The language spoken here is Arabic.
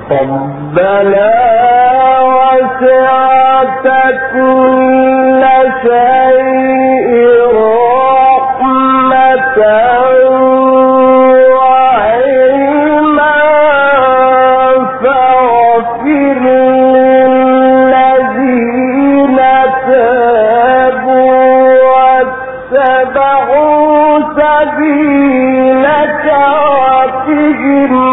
ربنا وسعت كل شيء رحمة وعلما فاغفر للذين تابوا واتبعوا سبيلك وقهم